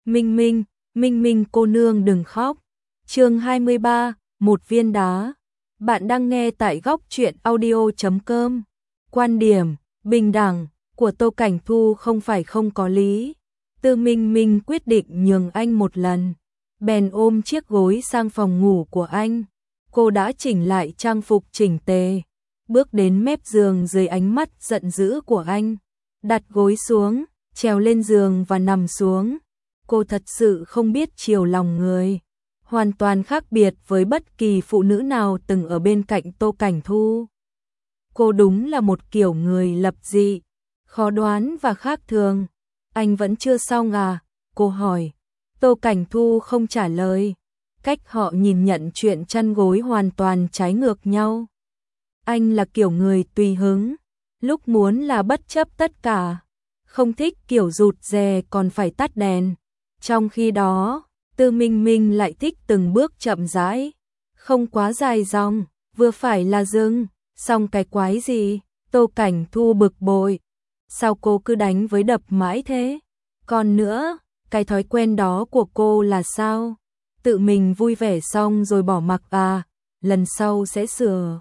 Minh Minh, Minh Minh cô nương đừng khóc. Chương 23, một viên đá. Bạn đang nghe tại góc truyện audio.com. Quan điểm, bình đẳng của Tô Cảnh Thu không phải không có lý. Tư Minh Minh quyết định nhường anh một lần, bèn ôm chiếc gối sang phòng ngủ của anh. Cô đã chỉnh lại trang phục chỉnh tề, bước đến mép giường dưới ánh mắt giận dữ của anh, đặt gối xuống, trèo lên giường và nằm xuống. Cô thật sự không biết chiều lòng người, hoàn toàn khác biệt với bất kỳ phụ nữ nào từng ở bên cạnh Tô Cảnh Thu. Cô đúng là một kiểu người lập dị, khó đoán và khác thường. Anh vẫn chưa xong à? Cô hỏi. Tô Cảnh Thu không trả lời. Cách họ nhìn nhận chuyện chăn gối hoàn toàn trái ngược nhau. Anh là kiểu người tùy hứng, lúc muốn là bất chấp tất cả, không thích kiểu rụt rè còn phải tắt đèn. Trong khi đó, Tư Minh Minh lại thích từng bước chậm rãi, không quá dài dòng, vừa phải là dừng. Xong cái quái gì? Tô Cảnh Thu bực bội. Sao cô cứ đánh với đập mãi thế? Còn nữa, cái thói quen đó của cô là sao? Tự mình vui vẻ xong rồi bỏ mặc à? Lần sau sẽ sửa.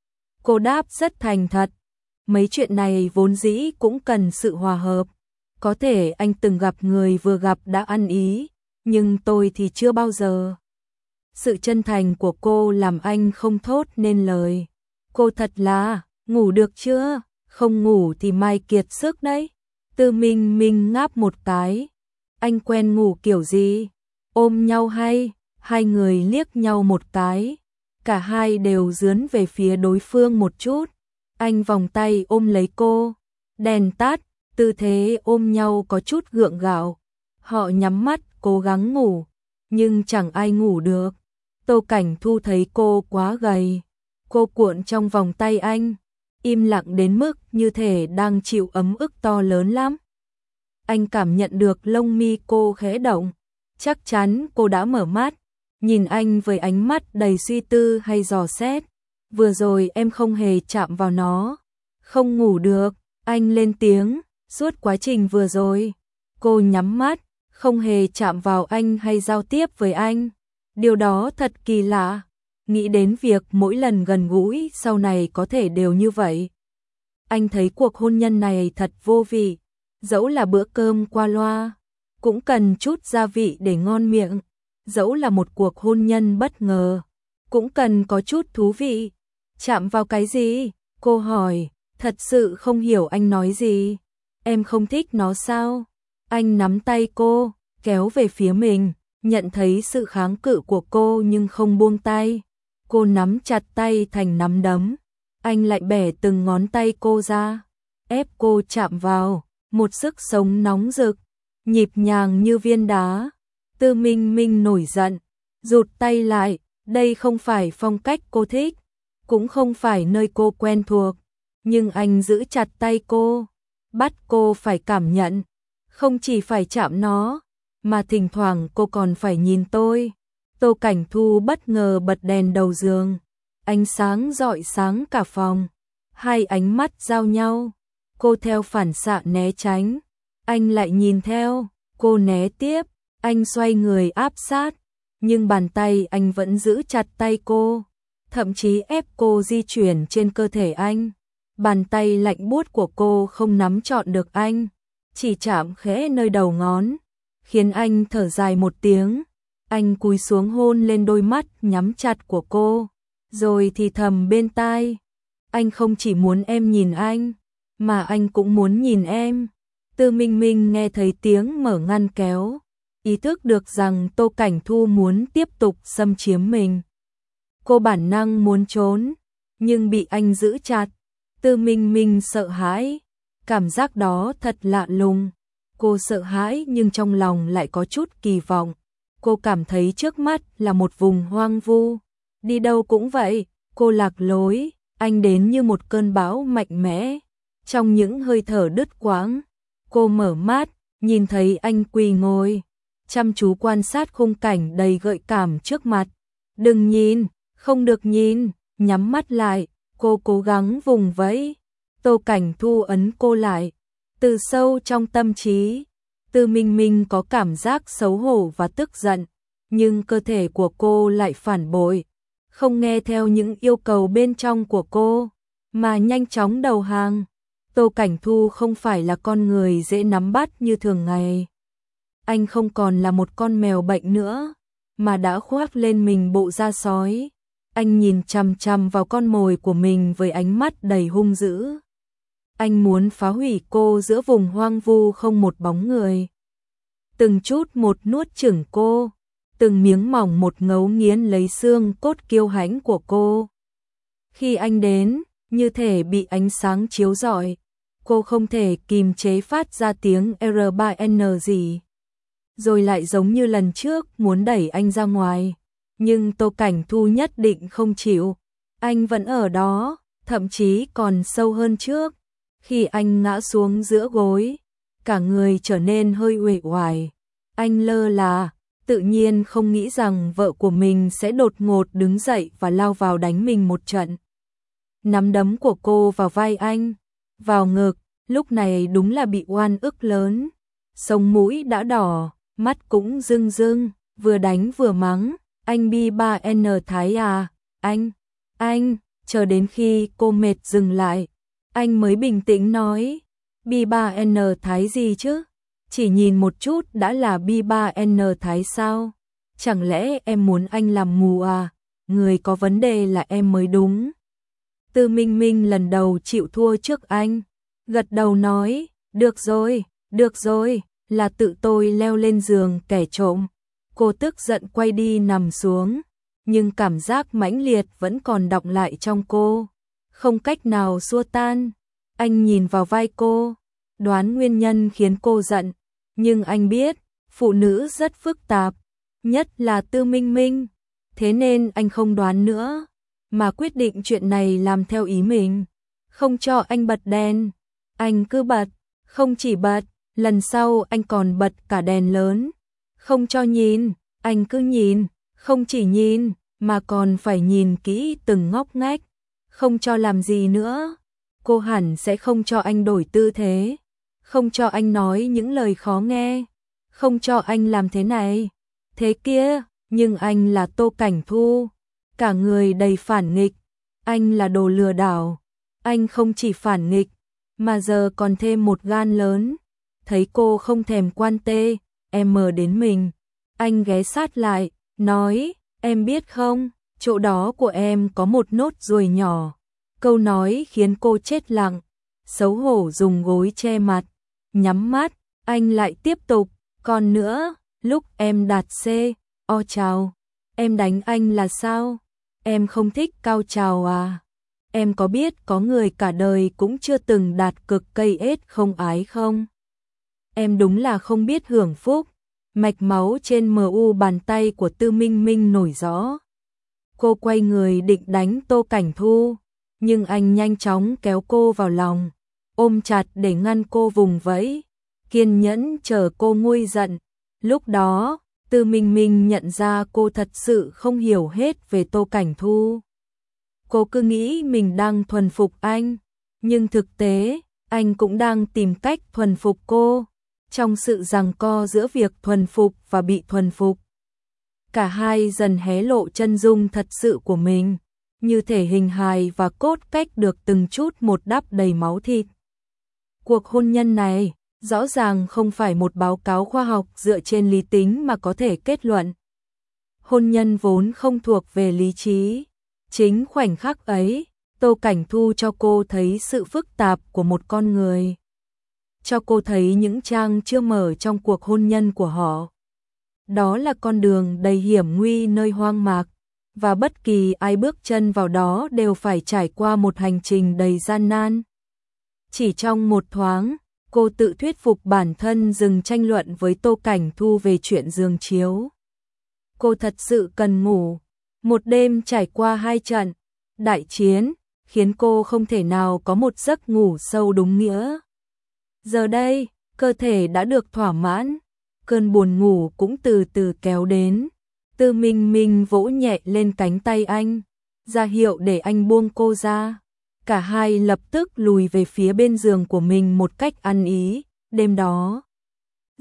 Cô đáp rất thành thật. Mấy chuyện này vốn dĩ cũng cần sự hòa hợp. Có thể anh từng gặp người vừa gặp đã ăn ý, nhưng tôi thì chưa bao giờ. Sự chân thành của cô làm anh không thốt nên lời. Cô thật là, ngủ được chưa? Không ngủ thì mai kiệt sức đấy. Tư Minh Minh ngáp một cái. Anh quen ngủ kiểu gì? Ôm nhau hay? Hai người liếc nhau một cái. Cả hai đều dướn về phía đối phương một chút. Anh vòng tay ôm lấy cô. Đèn tắt, tư thế ôm nhau có chút gượng gạo. Họ nhắm mắt cố gắng ngủ, nhưng chẳng ai ngủ được. Tô Cảnh Thu thấy cô quá gầy. Cô cuộn trong vòng tay anh, im lặng đến mức như thể đang chịu ấm ức to lớn lắm. Anh cảm nhận được lông mi cô khẽ động, chắc chắn cô đã mở mắt, nhìn anh với ánh mắt đầy suy tư hay dò xét. Vừa rồi em không hề chạm vào nó. Không ngủ được, anh lên tiếng. Suốt quá trình vừa rồi, cô nhắm mắt, không hề chạm vào anh hay giao tiếp với anh. Điều đó thật kỳ lạ. Nghĩ đến việc mỗi lần gần gũi sau này có thể đều như vậy. Anh thấy cuộc hôn nhân này thật vô vị. Dẫu là bữa cơm qua loa, cũng cần chút gia vị để ngon miệng. Dẫu là một cuộc hôn nhân bất ngờ, cũng cần có chút thú vị. Chạm vào cái gì? Cô hỏi, thật sự không hiểu anh nói gì. Em không thích nó sao? Anh nắm tay cô, kéo về phía mình, nhận thấy sự kháng cự của cô nhưng không buông tay. Cô nắm chặt tay thành nắm đấm. Anh lại bẻ từng ngón tay cô ra, ép cô chạm vào, một sức sống nóng rực, nhịp nhàng như viên đá. Tư Minh Minh nổi giận, rụt tay lại, đây không phải phong cách cô thích, cũng không phải nơi cô quen thuộc, nhưng anh giữ chặt tay cô, bắt cô phải cảm nhận, không chỉ phải chạm nó, mà thỉnh thoảng cô còn phải nhìn tôi. Tô Cảnh Thu bất ngờ bật đèn đầu giường, ánh sáng rọi sáng cả phòng, hai ánh mắt giao nhau, cô theo phản xạ né tránh, anh lại nhìn theo, cô né tiếp, anh xoay người áp sát, nhưng bàn tay anh vẫn giữ chặt tay cô, thậm chí ép cô di chuyển trên cơ thể anh. Bàn tay lạnh buốt của cô không nắm trọn được anh, chỉ chạm khẽ nơi đầu ngón, khiến anh thở dài một tiếng. Anh cúi xuống hôn lên đôi mắt nhắm chặt của cô, rồi thì thầm bên tai. Anh không chỉ muốn em nhìn anh, mà anh cũng muốn nhìn em. Tư Minh Minh nghe thấy tiếng mở ngăn kéo, ý thức được rằng Tô Cảnh Thu muốn tiếp tục xâm chiếm mình. Cô bản năng muốn trốn, nhưng bị anh giữ chặt. Tư Minh Minh sợ hãi, cảm giác đó thật lạ lùng. Cô sợ hãi nhưng trong lòng lại có chút kỳ vọng. Cô cảm thấy trước mắt là một vùng hoang vu, đi đâu cũng vậy, cô lạc lối, anh đến như một cơn bão mạnh mẽ. Trong những hơi thở đứt quãng, cô mở mắt, nhìn thấy anh quỳ ngồi, chăm chú quan sát khung cảnh đầy gợi cảm trước mặt. Đừng nhìn, không được nhìn, nhắm mắt lại, cô cố gắng vùng vẫy. Tô Cảnh Thu ấn cô lại, từ sâu trong tâm trí, Tư Minh Minh có cảm giác xấu hổ và tức giận, nhưng cơ thể của cô lại phản bội, không nghe theo những yêu cầu bên trong của cô, mà nhanh chóng đầu hàng. Tô Cảnh Thu không phải là con người dễ nắm bắt như thường ngày. Anh không còn là một con mèo bệnh nữa, mà đã khoác lên mình bộ da sói. Anh nhìn chằm chằm vào con mồi của mình với ánh mắt đầy hung dữ. Anh muốn phá hủy cô giữa vùng hoang vu không một bóng người. Từng chút một nuốt chửng cô, từng miếng mỏng một ngấu nghiến lấy xương cốt kiêu hãnh của cô. Khi anh đến, như thể bị ánh sáng chiếu rọi, cô không thể kìm chế phát ra tiếng R3N gì. Rồi lại giống như lần trước muốn đẩy anh ra ngoài, nhưng Tô Cảnh Thu nhất định không chịu. Anh vẫn ở đó, thậm chí còn sâu hơn trước. Khi anh ngã xuống giữa gối, cả người trở nên hơi uể oải. Anh lơ là, tự nhiên không nghĩ rằng vợ của mình sẽ đột ngột đứng dậy và lao vào đánh mình một trận. Nắm đấm của cô vào vai anh, vào ngực, lúc này đúng là bị oan ức lớn. Sống mũi đã đỏ, mắt cũng rưng rưng, vừa đánh vừa mắng. Anh B3N Thái à, anh, chờ đến khi cô mệt dừng lại, anh mới bình tĩnh nói, B3N Thái gì chứ? Chỉ nhìn một chút đã là B3N Thái sao? Chẳng lẽ em muốn anh làm mù à? Người có vấn đề là em mới đúng. Tư Minh Minh lần đầu chịu thua trước anh, gật đầu nói, được rồi, là tự tôi leo lên giường kẻ trộm. Cô tức giận quay đi nằm xuống, nhưng cảm giác mãnh liệt vẫn còn đọng lại trong cô, không cách nào xua tan. Anh nhìn vào vai cô, đoán nguyên nhân khiến cô giận, nhưng anh biết, phụ nữ rất phức tạp, nhất là Tư Minh Minh, thế nên anh không đoán nữa, mà quyết định chuyện này làm theo ý mình, không cho anh bật đèn. Anh cứ bật, không chỉ bật, lần sau anh còn bật cả đèn lớn, không cho nhìn, anh cứ nhìn, không chỉ nhìn, mà còn phải nhìn kỹ từng ngóc ngách, không cho làm gì nữa. Cô hẳn sẽ không cho anh đổi tư thế, không cho anh nói những lời khó nghe, không cho anh làm thế này, thế kia, nhưng anh là Tô Cảnh Thu, cả người đầy phản nghịch, anh là đồ lừa đảo, anh không chỉ phản nghịch, mà giờ còn thêm một gan lớn. Thấy cô không thèm quan tê, em mờ đến mình, anh ghé sát lại, nói, em biết không, chỗ đó của em có một nốt ruồi nhỏ. Câu nói khiến cô chết lặng, xấu hổ dùng gối che mặt, nhắm mắt, anh lại tiếp tục, còn nữa, lúc em đạt C, o chào, em đánh anh là sao? Em không thích cao trào à? Em có biết có người cả đời cũng chưa từng đạt cực cây ết không ái không? Em đúng là không biết hưởng phúc. Mạch máu trên mu bàn tay của Tư Minh Minh nổi rõ. Cô quay người định đánh Tô Cảnh Thu, nhưng anh nhanh chóng kéo cô vào lòng, ôm chặt để ngăn cô vùng vẫy, kiên nhẫn chờ cô nguôi giận. Lúc đó, Tư Minh Minh nhận ra cô thật sự không hiểu hết về Tô Cảnh Thu. Cô cứ nghĩ mình đang thuần phục anh, nhưng thực tế, anh cũng đang tìm cách thuần phục cô. Trong sự giằng co giữa việc thuần phục và bị thuần phục, cả hai dần hé lộ chân dung thật sự của mình, như thể hình hài và cốt cách được từng chút một đắp đầy máu thịt. Cuộc hôn nhân này rõ ràng không phải một báo cáo khoa học dựa trên lý tính mà có thể kết luận. Hôn nhân vốn không thuộc về lý trí. Chính khoảnh khắc ấy, Tô Cảnh Thu cho cô thấy sự phức tạp của một con người. Cho cô thấy những trang chưa mở trong cuộc hôn nhân của họ. Đó là con đường đầy hiểm nguy nơi hoang mạc, và bất kỳ ai bước chân vào đó đều phải trải qua một hành trình đầy gian nan. Chỉ trong một thoáng, cô tự thuyết phục bản thân dừng tranh luận với Tô Cảnh Thu về chuyện giường chiếu. Cô thật sự cần ngủ. Một đêm trải qua 2 trận đại chiến, khiến cô không thể nào có một giấc ngủ sâu đúng nghĩa. Giờ đây, cơ thể đã được thỏa mãn, cơn buồn ngủ cũng từ từ kéo đến. Tư Minh Minh vỗ nhẹ lên cánh tay anh, ra hiệu để anh buông cô ra. Cả hai lập tức lùi về phía bên giường của mình một cách ăn ý. Đêm đó,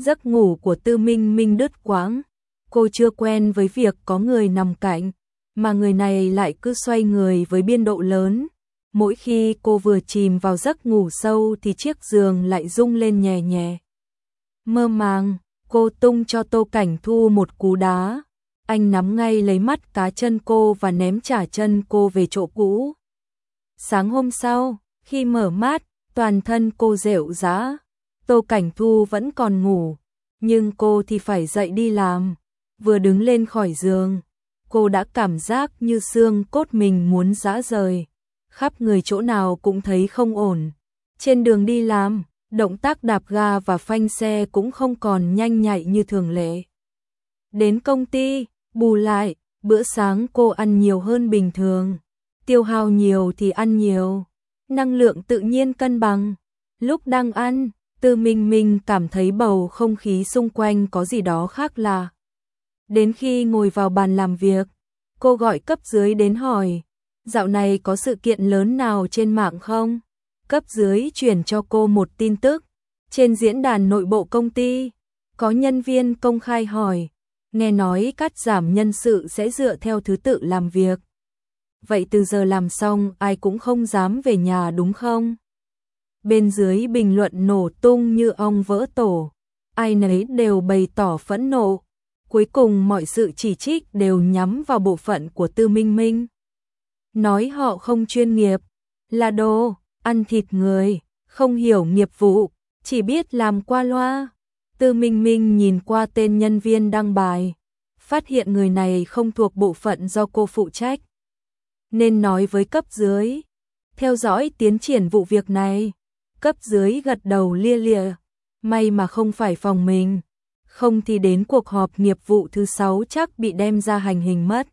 Giấc ngủ của Tư Minh Minh đứt quãng, cô chưa quen với việc có người nằm cạnh, mà người này lại cứ xoay người với biên độ lớn. Mỗi khi cô vừa chìm vào giấc ngủ sâu thì chiếc giường lại rung lên nhẹ nhẹ. Mơ màng, cô tung cho Tô Cảnh Thu một cú đá. Anh nắm ngay lấy mắt cá chân cô và ném trả chân cô về chỗ cũ. Sáng hôm sau, khi mở mắt, toàn thân cô rệu rã. Tô Cảnh Thu vẫn còn ngủ, nhưng cô thì phải dậy đi làm. Vừa đứng lên khỏi giường, cô đã cảm giác như xương cốt mình muốn rã rời. Khắp người chỗ nào cũng thấy không ổn. Trên đường đi làm, động tác đạp ga và phanh xe cũng không còn nhanh nhạy như thường lệ. Đến công ty, bù lại, bữa sáng cô ăn nhiều hơn bình thường. Tiêu hao nhiều thì ăn nhiều, năng lượng tự nhiên cân bằng. Lúc đang ăn, Tư Minh Minh cảm thấy bầu không khí xung quanh có gì đó khác lạ. Đến khi ngồi vào bàn làm việc, cô gọi cấp dưới đến hỏi, dạo này có sự kiện lớn nào trên mạng không? Cấp dưới chuyển cho cô một tin tức. Trên diễn đàn nội bộ công ty, có nhân viên công khai hỏi, nghe nói cắt giảm nhân sự sẽ dựa theo thứ tự làm việc. Vậy từ giờ làm xong ai cũng không dám về nhà đúng không? Bên dưới bình luận nổ tung như ong vỡ tổ, ai nấy đều bày tỏ phẫn nộ. Cuối cùng mọi sự chỉ trích đều nhắm vào bộ phận của Tư Minh Minh. Nói họ không chuyên nghiệp, là đồ, ăn thịt người, không hiểu nghiệp vụ, chỉ biết làm qua loa. Tư Minh Minh nhìn qua tên nhân viên đăng bài, phát hiện người này không thuộc bộ phận do cô phụ trách. Nên nói với cấp dưới, theo dõi tiến triển vụ việc này. Cấp dưới gật đầu lia lịa, may mà không phải phòng mình, không thì đến cuộc họp nghiệp vụ thứ 6 chắc bị đem ra hành hình mất.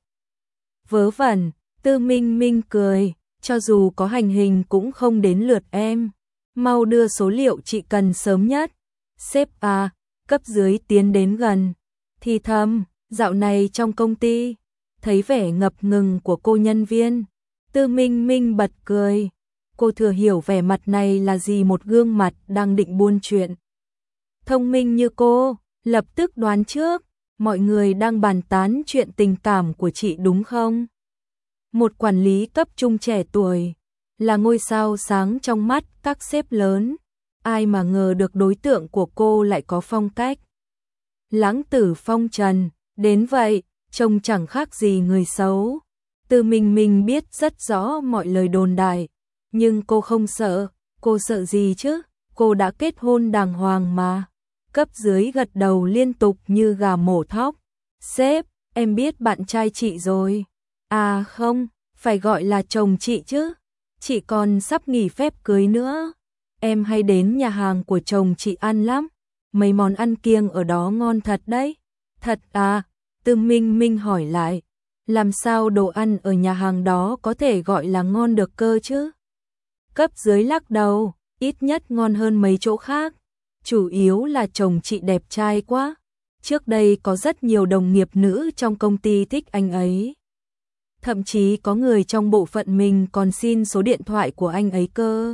Vớ vẩn, Tư Minh Minh cười, cho dù có hành hình cũng không đến lượt em, mau đưa số liệu chị cần sớm nhất. Sếp à, cấp dưới tiến đến gần, thì thầm, dạo này trong công ty, thấy vẻ ngập ngừng của cô nhân viên. Tư Minh Minh bật cười, cô thừa hiểu vẻ mặt này là gì, một gương mặt đang định buôn chuyện. Thông minh như cô, lập tức đoán trước, mọi người đang bàn tán chuyện tình cảm của chị đúng không? Một quản lý cấp trung trẻ tuổi, là ngôi sao sáng trong mắt các sếp lớn, ai mà ngờ được đối tượng của cô lại có phong cách lãng tử phong trần, đến vậy, trông chẳng khác gì người xấu. Tư Minh Minh biết rất rõ mọi lời đồn đại, nhưng cô không sợ, cô sợ gì chứ, cô đã kết hôn đàng hoàng mà. Cấp dưới gật đầu liên tục như gà mổ thóc. Sếp, em biết bạn trai chị rồi. À không, phải gọi là chồng chị chứ. Chị còn sắp nghỉ phép cưới nữa. Em hay đến nhà hàng của chồng chị ăn lắm. Mấy món ăn kiêng ở đó ngon thật đấy. Thật à? Tư Minh Minh hỏi lại. Làm sao đồ ăn ở nhà hàng đó có thể gọi là ngon được cơ chứ? Cấp dưới lắc đầu, ít nhất ngon hơn mấy chỗ khác. Chủ yếu là chồng chị đẹp trai quá. Trước đây có rất nhiều đồng nghiệp nữ trong công ty thích anh ấy. Thậm chí có người trong bộ phận mình còn xin số điện thoại của anh ấy cơ.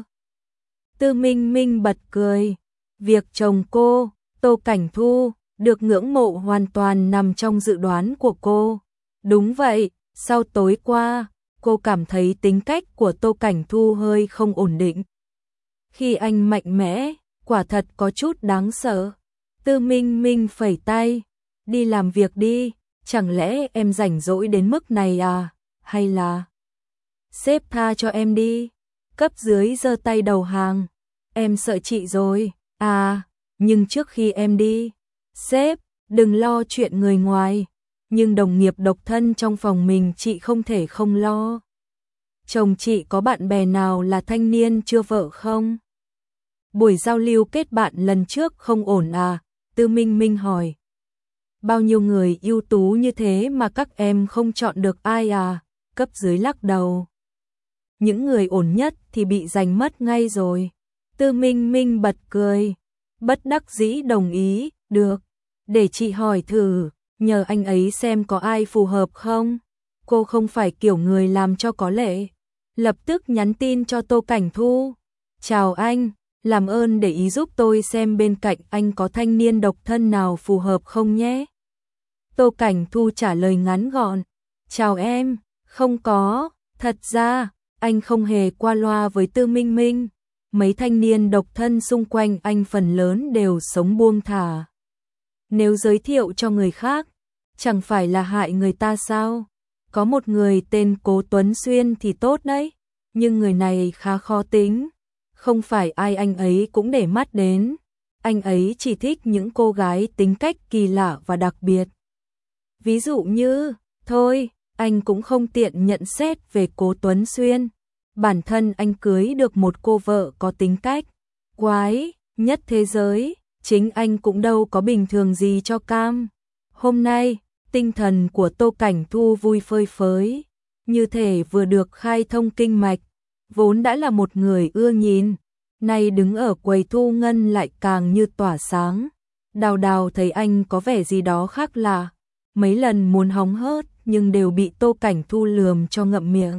Tư Minh Minh bật cười. Việc chồng cô, Tô Cảnh Thu, được ngưỡng mộ hoàn toàn nằm trong dự đoán của cô. Đúng vậy, sau tối qua, cô cảm thấy tính cách của Tô Cảnh Thu hơi không ổn định. Khi anh mạnh mẽ, quả thật có chút đáng sợ. Tư Minh Minh phẩy tay, đi làm việc đi, chẳng lẽ em rảnh rỗi đến mức này à, hay là sếp tha cho em đi. Cấp dưới giơ tay đầu hàng, em sợ chị rồi, à, nhưng trước khi em đi, sếp, đừng lo chuyện người ngoài, nhưng đồng nghiệp độc thân trong phòng mình chị không thể không lo. Chồng chị có bạn bè nào là thanh niên chưa vợ không? Buổi giao lưu kết bạn lần trước không ổn à? Tư Minh Minh hỏi. Bao nhiêu người ưu tú như thế mà các em không chọn được ai à? Cấp dưới lắc đầu. Những người ổn nhất thì bị giành mất ngay rồi. Tư Minh Minh bật cười. Bất đắc dĩ đồng ý, được. Để chị hỏi thử, nhờ anh ấy xem có ai phù hợp không? Cô không phải kiểu người làm cho có lệ. Lập tức nhắn tin cho Tô Cảnh Thu. Chào anh, Làm ơn để ý giúp tôi xem bên cạnh anh có thanh niên độc thân nào phù hợp không nhé. Tô Cảnh Thu trả lời ngắn gọn. Chào em, không có, thật ra, anh không hề qua loa với Tư Minh Minh. Mấy thanh niên độc thân xung quanh anh phần lớn đều sống buông thả. Nếu giới thiệu cho người khác, chẳng phải là hại người ta sao? Có một người tên Cố Tuấn Xuyên thì tốt đấy, nhưng người này khá khó tính. Không phải ai anh ấy cũng để mắt đến. Anh ấy chỉ thích những cô gái tính cách kỳ lạ và đặc biệt. Ví dụ như, thôi, anh cũng không tiện nhận xét về Cố Tuấn Xuyên. Bản thân anh cưới được một cô vợ có tính cách quái nhất thế giới, chính anh cũng đâu có bình thường gì cho cam. Hôm nay, tinh thần của Tô Cảnh Thu vui phơi phới, như thể vừa được khai thông kinh mạch, vốn đã là một người ưa nhìn, nay đứng ở quầy thu ngân lại càng như tỏa sáng. Đào Đào thấy anh có vẻ gì đó khác lạ, mấy lần muốn hóng hớt nhưng đều bị Tô Cảnh Thu lườm cho ngậm miệng.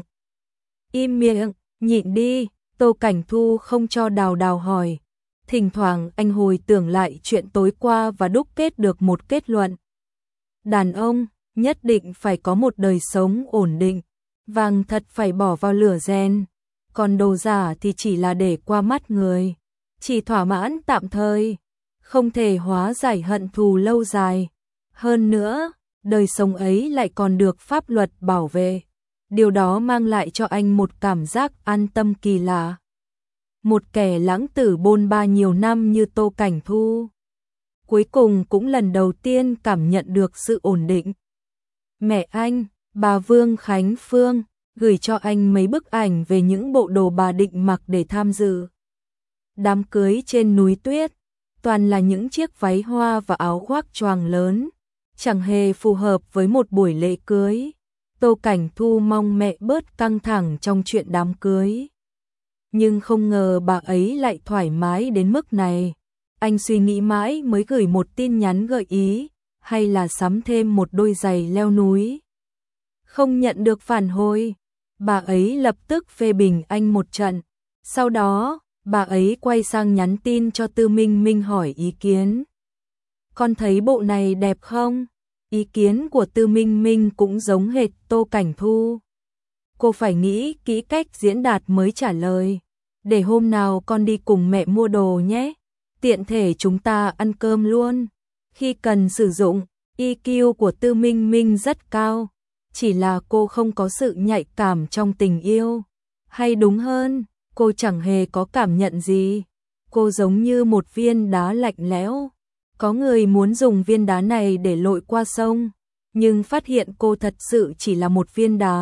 Im miệng, nhịn đi, Tô Cảnh Thu không cho Đào Đào hỏi. Thỉnh thoảng anh hồi tưởng lại chuyện tối qua và đúc kết được một kết luận. Đàn ông nhất định phải có một đời sống ổn định, vàng thật phải bỏ vào lửa rèn, còn đồ giả thì chỉ là để qua mắt người, chỉ thỏa mãn tạm thời, không thể hóa giải hận thù lâu dài. Hơn nữa, đời sống ấy lại còn được pháp luật bảo vệ. Điều đó mang lại cho anh một cảm giác an tâm kỳ lạ. Một kẻ lãng tử bôn ba nhiều năm như Tô Cảnh Thu, cuối cùng cũng lần đầu tiên cảm nhận được sự ổn định. Mẹ anh, bà Vương Khánh Phương, gửi cho anh mấy bức ảnh về những bộ đồ bà định mặc để tham dự đám cưới trên núi tuyết, toàn là những chiếc váy hoa và áo khoác choàng lớn, chẳng hề phù hợp với một buổi lễ cưới. Tô Cảnh Thu mong mẹ bớt căng thẳng trong chuyện đám cưới, nhưng không ngờ bà ấy lại thoải mái đến mức này. Anh suy nghĩ mãi mới gửi một tin nhắn gợi ý, hay là sắm thêm một đôi giày leo núi. Không nhận được phản hồi, bà ấy lập tức phê bình anh một trận. Sau đó, bà ấy quay sang nhắn tin cho Tư Minh Minh hỏi ý kiến. Con thấy bộ này đẹp không? Ý kiến của Tư Minh Minh cũng giống hệt Tô Cảnh Thu. Cô phải nghĩ kỹ cách diễn đạt mới trả lời. Để hôm nào con đi cùng mẹ mua đồ nhé. Tiện thể chúng ta ăn cơm luôn. Khi cần sử dụng, EQ của Tư Minh Minh rất cao. Chỉ là cô không có sự nhạy cảm trong tình yêu. Hay đúng hơn, cô chẳng hề có cảm nhận gì. Cô giống như một viên đá lạnh lẽo. Có người muốn dùng viên đá này để lội qua sông, nhưng phát hiện cô thật sự chỉ là một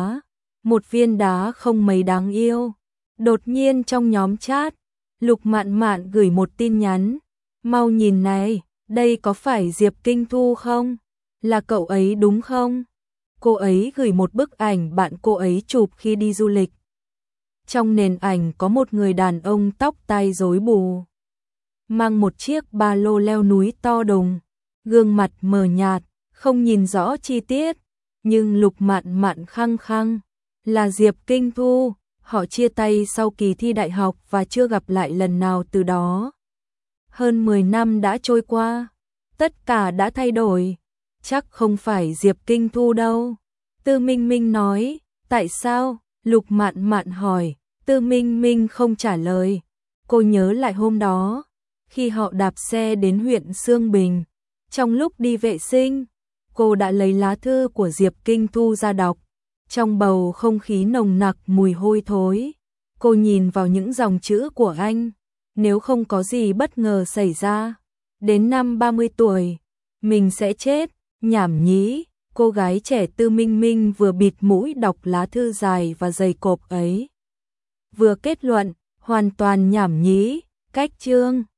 viên đá không mấy đáng yêu. Đột nhiên trong nhóm chat, Lục Mạn Mạn gửi một tin nhắn. Mau nhìn này, đây có phải Diệp Kinh Thu không? Là cậu ấy đúng không? Cô ấy gửi một bức ảnh bạn cô ấy chụp khi đi du lịch. Trong nền ảnh có một người đàn ông tóc tai rối bù, mang một chiếc ba lô leo núi to đùng, gương mặt mờ nhạt, không nhìn rõ chi tiết, nhưng Lục Mạn Mạn khăng khăng là Diệp Kinh Thu. Họ chia tay sau kỳ thi đại học và chưa gặp lại lần nào từ đó. Hơn 10 năm đã trôi qua, tất cả đã thay đổi, chắc không phải Diệp Kinh Thu đâu. Tư Minh Minh nói. Tại sao? Lục Mạn Mạn hỏi. Tư Minh Minh không trả lời. Cô nhớ lại hôm đó, khi họ đạp xe đến huyện Xương Bình, trong lúc đi vệ sinh, cô đã lấy lá thư của Diệp Kinh Thu ra đọc. Trong bầu không khí nồng nặc mùi hôi thối, cô nhìn vào những dòng chữ của anh. Nếu không có gì bất ngờ xảy ra, đến năm 30 tuổi, mình sẽ chết. Nhảm nhí. Cô gái trẻ Tư Minh Minh vừa bịt mũi đọc lá thư dài và dày cộp ấy, vừa kết luận, hoàn toàn nhảm nhí. Cách chương